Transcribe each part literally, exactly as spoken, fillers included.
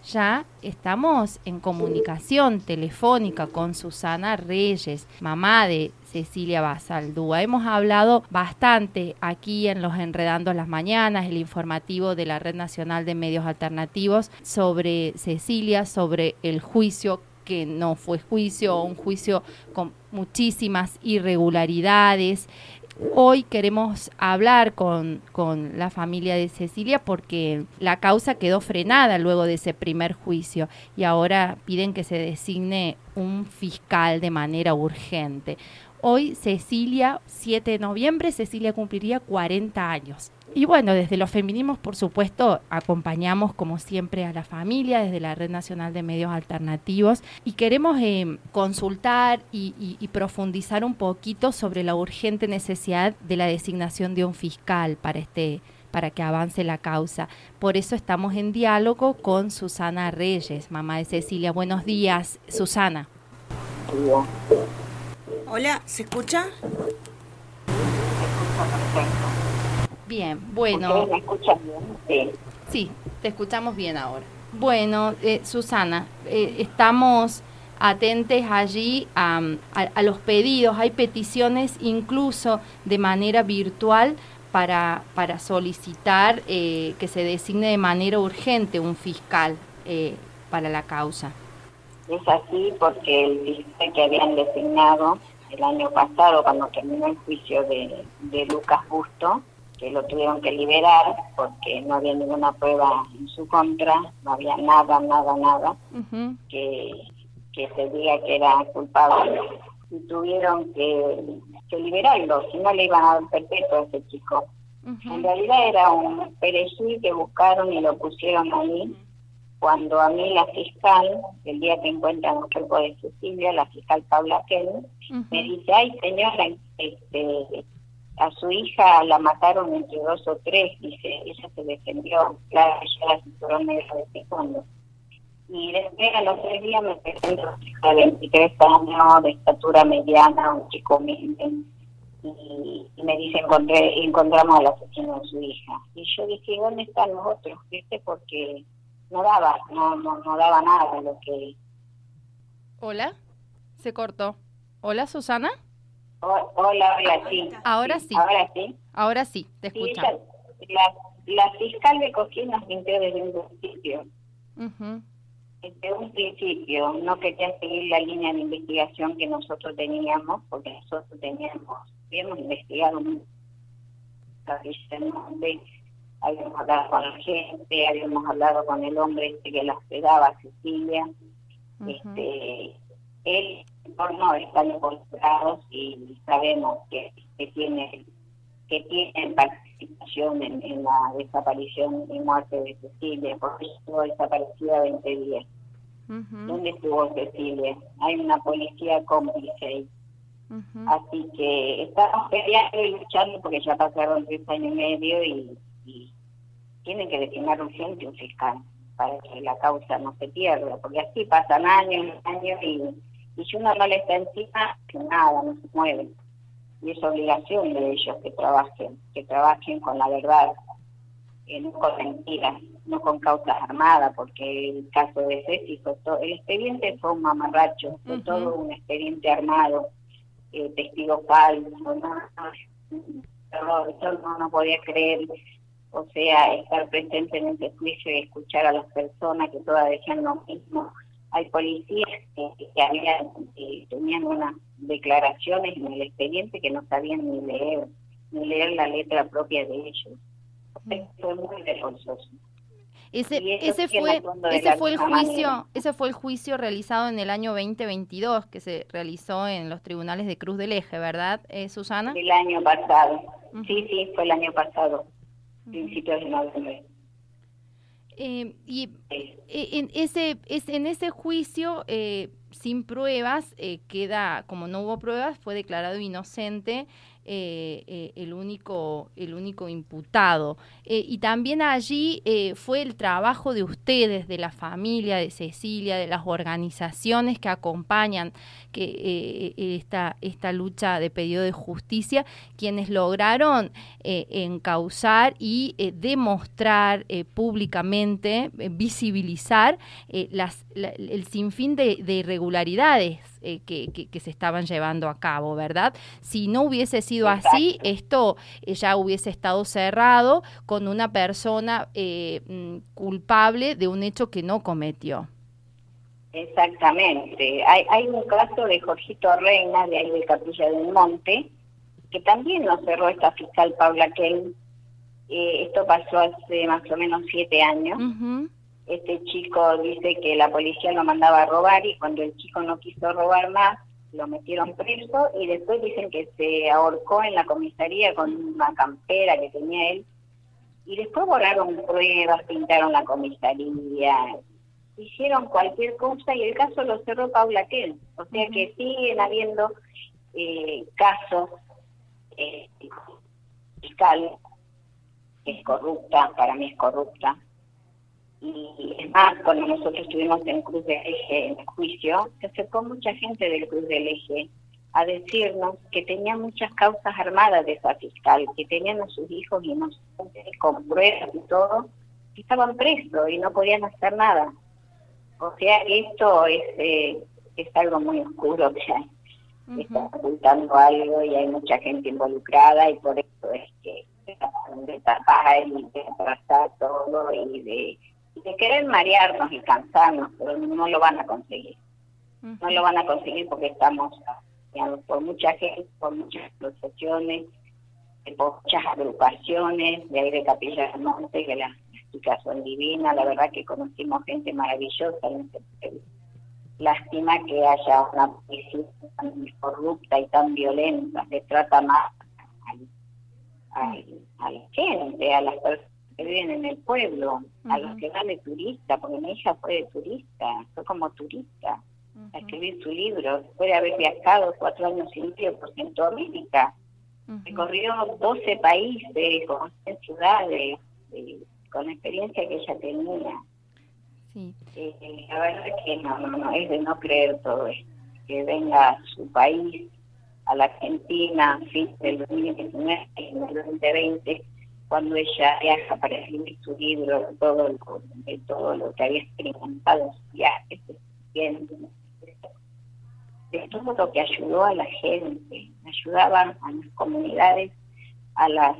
ya estamos en comunicación telefónica con Susana Reyes, mamá de Cecilia Basaldúa. Hemos hablado bastante aquí en los Enredando las Mañanas, el informativo de la Red Nacional de Medios Alternativos, sobre Cecilia, sobre el juicio que no fue juicio, un juicio con muchísimas irregularidades. Hoy queremos hablar con, con la familia de Cecilia porque la causa quedó frenada luego de ese primer juicio y ahora piden que se designe un fiscal de manera urgente. Hoy Cecilia, siete de noviembre, Cecilia cumpliría cuarenta años. Y bueno, desde los feminismos, por supuesto, acompañamos como siempre a la familia desde la Red Nacional de Medios Alternativos y queremos eh, consultar y, y, y profundizar un poquito sobre la urgente necesidad de la designación de un fiscal para este para que avance la causa. Por eso estamos en diálogo con Susana Reyes, mamá de Cecilia. Buenos días, Susana. Hola, ¿se escucha? Bien, bueno. ¿Ustedes me escuchan bien? Sí. Sí, te escuchamos bien ahora. Bueno, eh, Susana, eh, estamos atentes allí a, a, a los pedidos. Hay peticiones incluso de manera virtual para, para solicitar eh, que se designe de manera urgente un fiscal eh, para la causa. Es así porque el fiscal que habían designado el año pasado, cuando terminó el juicio de, de Lucas Busto, que lo tuvieron que liberar porque no había ninguna prueba en su contra, no había nada, nada, nada, uh-huh. que, que se diga que era culpable. Y tuvieron que, que liberarlo, si no le iban a dar perpetuo a ese chico. Uh-huh. En realidad era un perejil que buscaron y lo pusieron ahí, cuando a mí la fiscal, el día que encuentran el cuerpo de Cecilia, la fiscal Paula Kell, uh-huh. me dice, ay señora, este... a su hija la mataron entre dos o tres, dice, ella se defendió, claro, ella la cinturón negro de segundo. Y después a los tres días me presento a hija de veintitrés años, de estatura mediana, un chico humilde, y, y me dice, encontré, encontramos al asesino de su hija. Y yo dije, ¿dónde están los otros? ¿Viste? Porque no daba, no, no, no daba nada de lo que... Hola, se cortó. Hola, Susana. Hola, hola, sí. Ahora sí. Ahora sí. Ahora sí, te escuchamos. Sí, la, la fiscal de Coquín nos mintió desde un principio. Uh-huh. Desde un principio, no quería seguir la línea de investigación que nosotros teníamos, porque nosotros teníamos, habíamos investigado mucho. Habíamos hablado con la gente, habíamos hablado con el hombre este que la hospedaba, a Cecilia. Uh-huh. Este, él por no están involucrados y sabemos que, que tiene que tienen participación en, en la desaparición y muerte de Cecilia, porque estuvo desaparecida veinte días. Uh-huh. ¿Dónde estuvo Cecilia? Hay una policía cómplice ahí. Uh-huh. Así que estamos peleando y luchando porque ya pasaron tres años y medio y, y tienen que designar urgente un fiscal para que la causa no se pierda, porque así pasan años y años y y si uno no le está encima, que nada, no se mueve. Y es obligación de ellos que trabajen, que trabajen con la verdad, eh, no con mentiras, no con causas armadas, porque el caso de Ceci fue todo, el expediente fue un mamarracho, fue uh-huh. todo un expediente armado, eh, testigos falsos, no, no, yo no, no podía creer, o sea, estar presente en ese juicio y escuchar a las personas que todas decían lo mismo. Hay policías que, que habían, que tenían unas declaraciones en el expediente que no sabían ni leer, ni leer la letra propia de ellos. Fue muy vergonzoso. Ese, ese fue, ese fue el juicio, manera. ese fue el juicio realizado en el año veinte veintidós que se realizó en los tribunales de Cruz del Eje, ¿verdad, eh, Susana? El año pasado. Uh-huh. Sí, sí, fue el año pasado, uh-huh. principios de noviembre. Eh, y en ese, es, en ese juicio, eh, sin pruebas, eh, queda, como no hubo pruebas, fue declarado inocente eh, eh, el único el único imputado. Eh, y también allí eh, fue el trabajo de ustedes, de la familia de Cecilia, de las organizaciones que acompañan que eh, esta, esta lucha de pedido de justicia, quienes lograron eh, encauzar y eh, demostrar eh, públicamente, eh, visibilizar eh, las, la, el sinfín de, de irregularidades eh, que, que, que se estaban llevando a cabo, ¿verdad? Si no hubiese sido Exacto. así, esto eh, ya hubiese estado cerrado con una persona eh, culpable de un hecho que no cometió. Exactamente. Hay, hay un caso de Jorgito Reina, de ahí de Capilla del Monte, que también nos cerró esta fiscal Paula Kell. Eh, esto pasó hace más o menos siete años. Uh-huh. Este chico dice que la policía lo mandaba a robar y cuando el chico no quiso robar más, lo metieron preso y después dicen que se ahorcó en la comisaría con una campera que tenía él. Y después borraron pruebas, pintaron la comisaría, hicieron cualquier cosa y el caso lo cerró Paula Kell. O sea uh-huh. que siguen habiendo eh, casos, eh, fiscal, que es corrupta, para mí es corrupta. Y es más, cuando nosotros estuvimos en Cruz del Eje en el juicio, se acercó mucha gente del Cruz del Eje a decirnos que tenía muchas causas armadas de esa fiscal, que tenían a sus hijos inocentes con pruebas y todo, y estaban presos y no podían hacer nada. O sea, esto es eh, es algo muy oscuro, que hay. Uh-huh. Está ocultando algo y hay mucha gente involucrada y por eso es que de tapar y de atrasar todo y de, y de querer marearnos y cansarnos, pero no lo van a conseguir. Uh-huh. No lo van a conseguir porque estamos digamos, por mucha gente, por muchas asociaciones, por muchas agrupaciones, de ahí de Capilla del Monte, que las chicas son divinas, la verdad que conocimos gente maravillosa en este país. Lástima que haya una policía tan corrupta y tan violenta, que trata más a, a, a la gente, a las personas que viven en el pueblo, uh-huh. a los que van de turista, porque mi hija fue de turista, fue como turista, uh-huh. a escribir su libro, después de haber viajado cuatro años y medio por Centroamérica, uh-huh. recorrió doce países, con ciudades, eh, con la experiencia que ella tenía. Sí. Eh, la verdad es que no, no, no, es de no creer todo esto, que venga a su país, a la Argentina, a fin del dos mil diecinueve, en el dos mil veinte, cuando ella viaja para escribir su libro, todo lo, de todo lo que había experimentado en sus viajes, de todo lo que ayudó a la gente, ayudaba a las comunidades, a las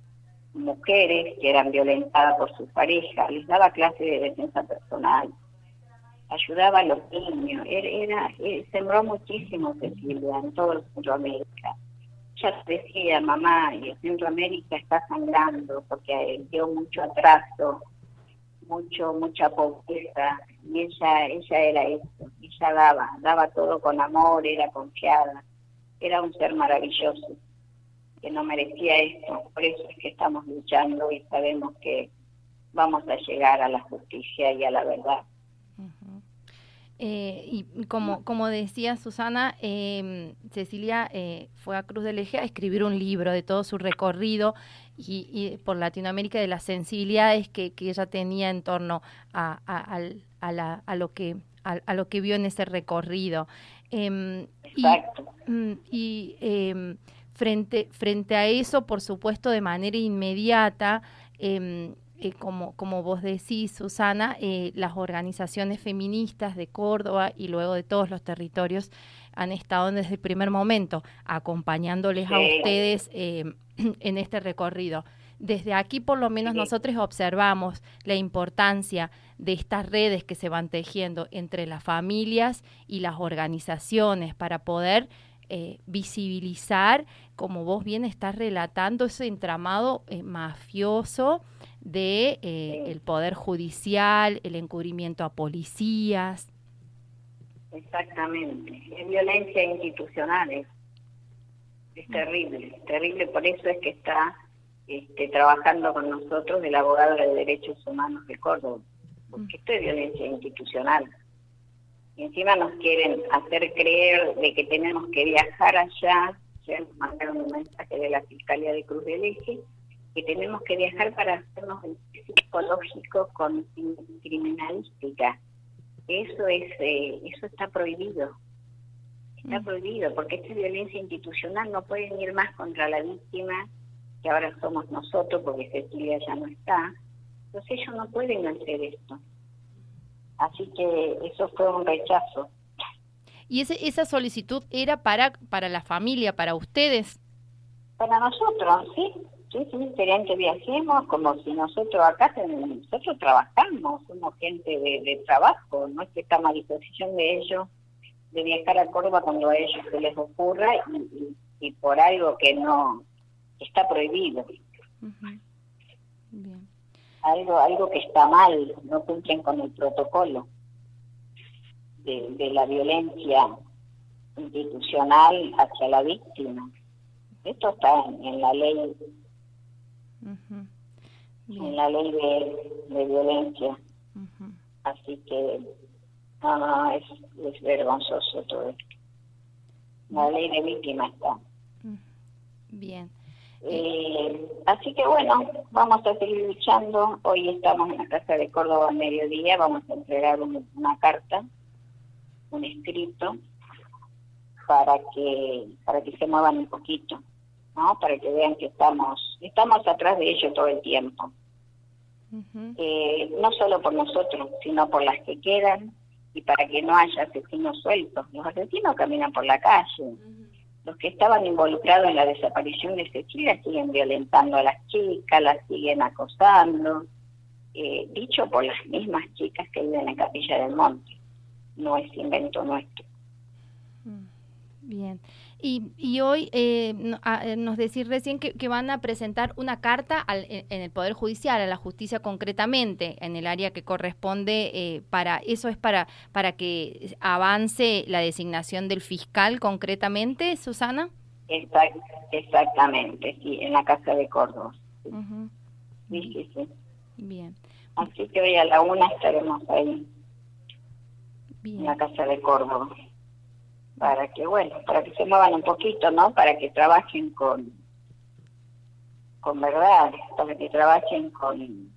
mujeres que eran violentadas por su pareja, les daba clases de defensa personal, ayudaba a los niños, era, era, era sembró muchísimo Cecilia en todo Centroamérica. Ella decía, mamá, y el Centroamérica está sangrando porque dio mucho atraso, mucho, mucha pobreza, y ella, ella era eso, ella daba, daba todo con amor, era confiada, era un ser maravilloso, que no merecía esto, por eso es que estamos luchando y sabemos que vamos a llegar a la justicia y a la verdad. Uh-huh. Eh, y como, como decía Susana, eh, Cecilia eh, fue a Cruz del Eje a escribir un libro de todo su recorrido y, y por Latinoamérica, de las sensibilidades que, que ella tenía en torno a, a, a, la, a lo que a, a lo que vio en ese recorrido. Eh, Exacto. Y, y eh, frente frente a eso, por supuesto, de manera inmediata, eh, Eh, como, como vos decís, Susana, eh, las organizaciones feministas de Córdoba y luego de todos los territorios han estado desde el primer momento acompañándoles sí. a ustedes eh, en este recorrido. Desde aquí, por lo menos, sí. nosotros observamos la importancia de estas redes que se van tejiendo entre las familias y las organizaciones para poder eh, visibilizar, como vos bien estás relatando, ese entramado eh, mafioso de eh, sí. el poder judicial, el encubrimiento a policías. Exactamente, es violencia institucional, es, es terrible, es terrible, por eso es que está este, trabajando con nosotros el abogado de Derechos Humanos de Córdoba, porque mm. esto es violencia institucional. Y encima nos quieren hacer creer de que tenemos que viajar allá, ayer nos mandaron un mensaje de la Fiscalía de Cruz del Eje, que tenemos que viajar para hacernos el test psicológico con criminalística. Eso es, eh, eso está prohibido. Está prohibido, porque esta violencia institucional no pueden ir más contra la víctima, que ahora somos nosotros, porque Cecilia ya no está. Entonces ellos no pueden hacer esto. Así que eso fue un rechazo. ¿Y ese, esa solicitud era para, para la familia, para ustedes? Para nosotros, sí. Sí, sí, querían que viajemos, como si nosotros acá, nosotros trabajamos, somos gente de, de trabajo, no es que estamos a disposición de ellos de viajar a Córdoba cuando a ellos se les ocurra y, y, y por algo que no está prohibido. Uh-huh. Bien. Algo algo que está mal, no cumplen con el protocolo de, de la violencia institucional hacia la víctima. Esto está en, en la ley, uh-huh. en la ley de, de violencia. Uh-huh. Así que no, no, es, es vergonzoso todo esto. La ley de víctima está. Bien. Eh, así que bueno, vamos a seguir luchando. Hoy estamos en la Casa de Córdoba al mediodía, vamos a entregar un, una carta, un escrito, para que para que se muevan un poquito, ¿no? Para que vean que estamos estamos atrás de ellos todo el tiempo. Uh-huh. Eh, no solo por nosotros, sino por las que quedan, y para que no haya asesinos sueltos. Los asesinos caminan por la calle. Uh-huh. Los que estaban involucrados en la desaparición de Cecilia siguen violentando a las chicas, las siguen acosando, eh, dicho por las mismas chicas que viven en Capilla del Monte. No es invento nuestro. Bien. Y, y hoy eh, no, a, nos decís recién que, que van a presentar una carta al, en, en el Poder Judicial, a la justicia concretamente, en el área que corresponde, eh, para eso es para, para que avance la designación del fiscal concretamente, Susana. Exact, exactamente, sí, en la Casa de Córdoba. Sí, uh-huh. sí, sí, sí. Bien. Así que hoy a la una estaremos ahí, Bien. En la Casa de Córdoba. Para que, bueno, para que se muevan un poquito, ¿no? Para que trabajen con, con verdad, para que trabajen con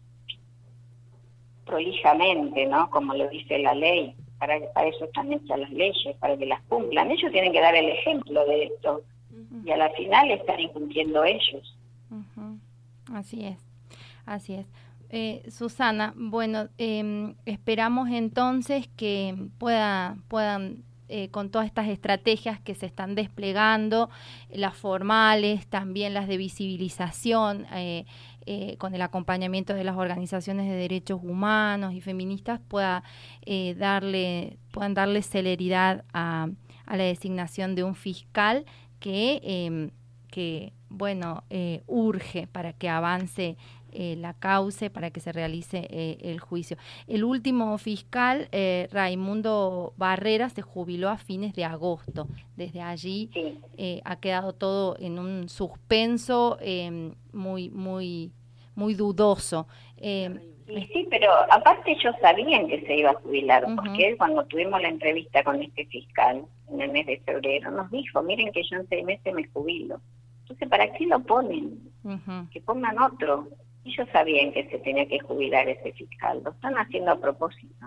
prolijamente, ¿no? Como lo dice la ley. Para, para eso están hechas las leyes, para que las cumplan. Ellos tienen que dar el ejemplo de esto. Uh-huh. Y a la final están incumpliendo ellos. Uh-huh. Así es, así es. Eh, Susana, bueno, eh, esperamos entonces que pueda, puedan... Eh, con todas estas estrategias que se están desplegando, las formales, también las de visibilización, eh, eh, con el acompañamiento de las organizaciones de derechos humanos y feministas, pueda eh, darle, puedan darle celeridad a, a la designación de un fiscal que, eh, que bueno, eh, urge para que avance Eh, la causa, para que se realice eh, el juicio. El último fiscal, eh, Raimundo Barrera, se jubiló a fines de agosto. Desde allí sí. eh, ha quedado todo en un suspenso eh, muy, muy, muy dudoso. Eh, sí, sí, pero aparte ellos sabían que se iba a jubilar, uh-huh. porque él, cuando tuvimos la entrevista con este fiscal en el mes de febrero, nos dijo, miren que yo en seis meses me jubilo. Entonces, ¿para qué lo ponen? Uh-huh. Que pongan otro. Ellos sabían que se tenía que jubilar ese fiscal, lo están haciendo a propósito.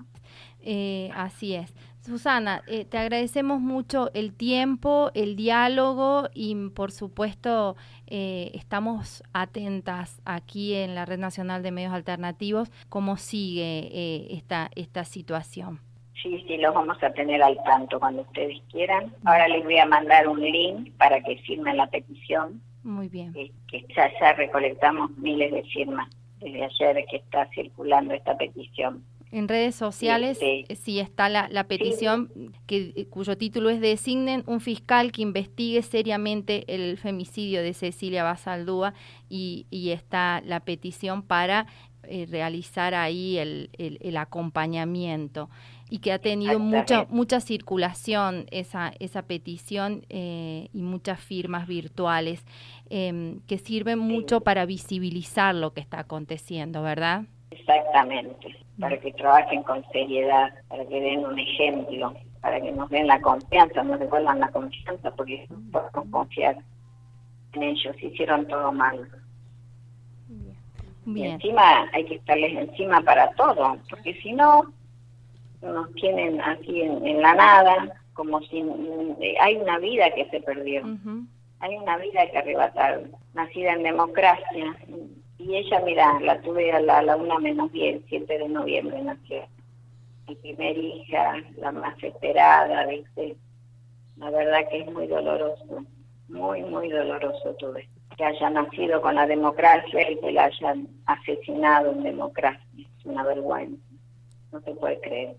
Eh, así es. Susana, eh, te agradecemos mucho el tiempo, el diálogo y por supuesto eh, estamos atentas aquí en la Red Nacional de Medios Alternativos cómo sigue eh, esta, esta situación. Sí, sí, los vamos a tener al tanto cuando ustedes quieran. Ahora les voy a mandar un link para que firmen la petición. Muy bien. Que, que ya, ya recolectamos miles de firmas desde ayer que está circulando esta petición. En redes sociales sí, sí. sí está la, la petición sí. que, cuyo título es Designen un fiscal que investigue seriamente el femicidio de Cecilia Basaldúa y, y está la petición para eh, realizar ahí el, el, el acompañamiento. Y que ha tenido mucha mucha circulación esa esa petición eh, y muchas firmas virtuales eh, que sirven mucho sí. para visibilizar lo que está aconteciendo, ¿verdad? Exactamente, para que trabajen con seriedad, para que den un ejemplo, para que nos den la confianza, nos devuelvan la confianza, porque no podemos confiar en ellos, hicieron todo mal. Bien. Y encima hay que estarles encima para todo, porque si no, nos tienen así en, en la nada, como si hay una vida que se perdió, uh-huh. Hay una vida que arrebataron, nacida en democracia. Y ella, mira, la tuve a la, a la una menos diez, siete de noviembre nació. Mi primera hija, la más esperada, ¿viste? La verdad que es muy doloroso, muy, muy doloroso todo esto. Que haya nacido con la democracia y que la hayan asesinado en democracia. Es una vergüenza, no se puede creer.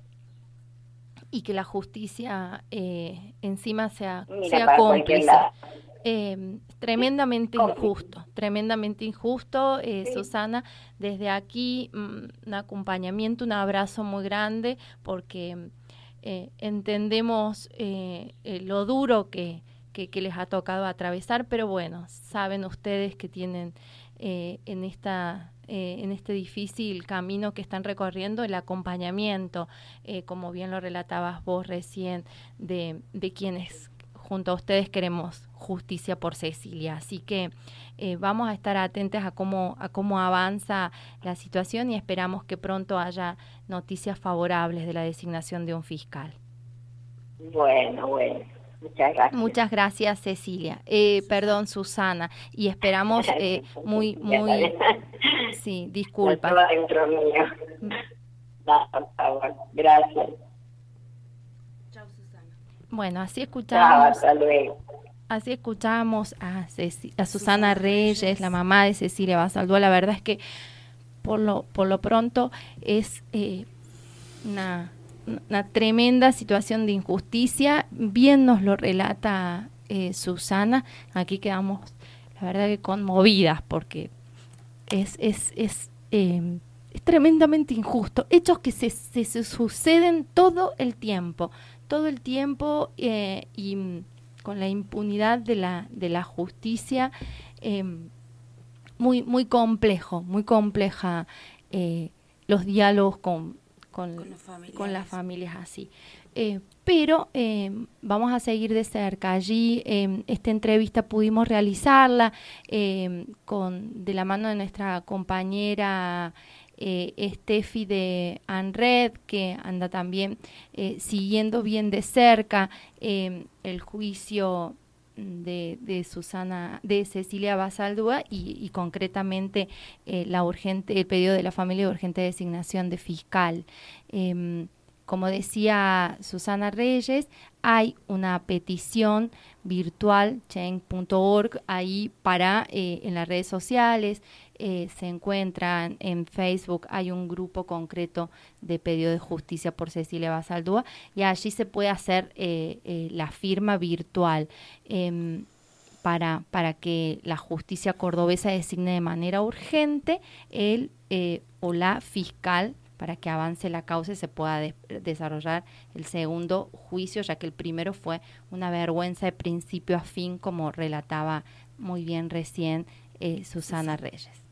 Y que la justicia eh, encima sea, Mira, sea cómplice. Eh, tremendamente ¿Cómo? injusto, tremendamente injusto, eh, Sí. Susana, desde aquí mmm, un acompañamiento, un abrazo muy grande, porque eh, entendemos eh, eh, lo duro que, que, que les ha tocado atravesar, pero bueno, saben ustedes que tienen eh, en esta eh, en este difícil camino que están recorriendo el acompañamiento, eh, como bien lo relatabas vos recién, de, de quienes junto a ustedes queremos justicia por Cecilia. Así que eh, vamos a estar atentos a cómo, a cómo avanza la situación y esperamos que pronto haya noticias favorables de la designación de un fiscal. Bueno, bueno. Muchas gracias. Muchas gracias, Cecilia. Eh, perdón, Susana. Y esperamos eh, muy, muy... Sí, disculpa. No, dentro mío. No, por favor. Gracias. Chao, Susana. Bueno, así escuchamos... Chao, hasta luego. Así escuchamos a, Ceci- a Susana Reyes, la mamá de Cecilia Basaldúa. La verdad es que por lo, por lo pronto es eh, una... una tremenda situación de injusticia, bien nos lo relata eh, Susana, aquí quedamos la verdad que conmovidas porque es es es, eh, es tremendamente injusto, hechos que se, se, se suceden todo el tiempo, todo el tiempo eh, y con la impunidad de la, de la justicia, eh, muy, muy complejo, muy compleja eh, los diálogos con Con, con, con las familias así. Eh, pero eh, vamos a seguir de cerca. Allí eh, esta entrevista pudimos realizarla eh, con de la mano de nuestra compañera eh, Estefi de ANRED, que anda también eh, siguiendo bien de cerca eh, el juicio de, de Susana, de Cecilia Basaldúa y, y concretamente eh, la urgente, el pedido de la familia de urgente designación de fiscal. Eh, como decía Susana Reyes, hay una petición virtual, change punto org, ahí para, eh, en las redes sociales, eh, se encuentran en Facebook, hay un grupo concreto de pedido de justicia por Cecilia Basaldúa, y allí se puede hacer eh, eh, la firma virtual eh, para, para que la justicia cordobesa designe de manera urgente el eh, o la fiscal para que avance la causa y se pueda de- desarrollar el segundo juicio, ya que el primero fue una vergüenza de principio a fin, como relataba muy bien recién eh, Susana Reyes.